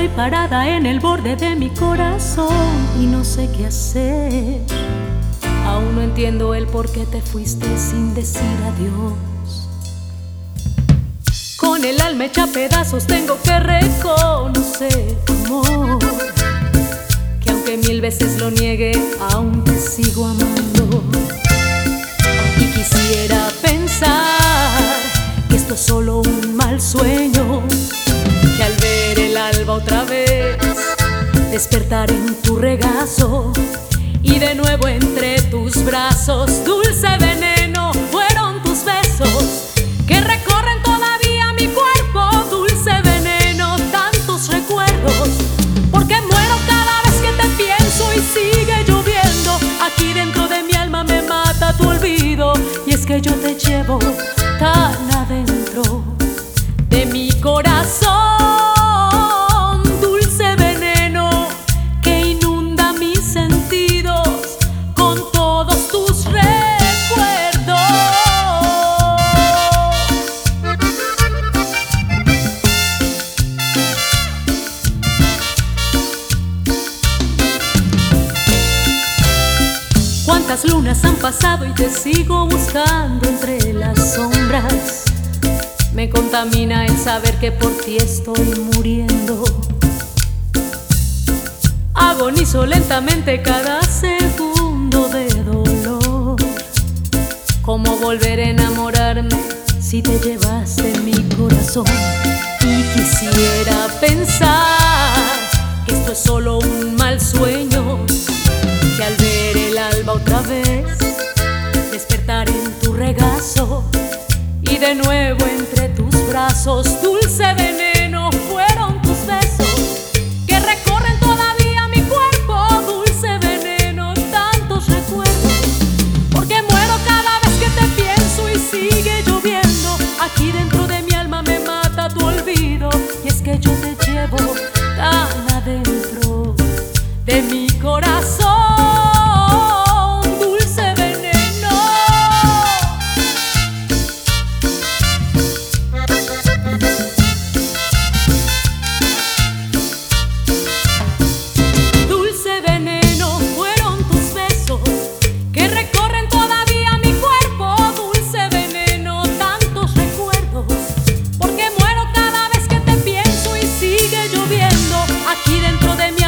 parada en el borde de mi corazón y no sé qué hacer. Aún no entiendo el por qué te fuiste sin decir adiós. Con el alma hecha pedazos tengo que reconocer, amor, que aunque mil veces lo niegue, aún te sigo amando. Y quisiera pensar que esto es solo un mal sueño, que al ver el alba otra vez despertar en tu regazo y de nuevo entre tus brazos. Dulce veneno fueron tus besos que recorren todavía mi cuerpo. Dulce veneno, tantos recuerdos, porque muero cada vez que te pienso y sigue lloviendo. Aquí dentro de mi alma me mata tu olvido, y es que yo te llevo tan adentro de mi corazón. Dulce veneno que inunda mis sentidos con todos tus recuerdos. Cuántas lunas han pasado y te sigo buscando entre las sombras. Me contamina el saber que por ti estoy muriendo. Agonizo lentamente cada segundo de dolor. ¿Cómo volver a enamorarme si te llevaste mi corazón? Y quisiera pensar que esto es solo un mal sueño, que al ver el alba otra vez despertar en tu regazo y de nuevo entre tus brazos. Dulce veneno fueron tus besos que recorren todavía mi cuerpo. Dulce veneno, tantos recuerdos, porque muero cada vez que te pienso y sigue lloviendo. Aquí dentro de mi alma me mata tu olvido, y es que yo te llevo tan adentro de mi corazón. Aquí dentro de mí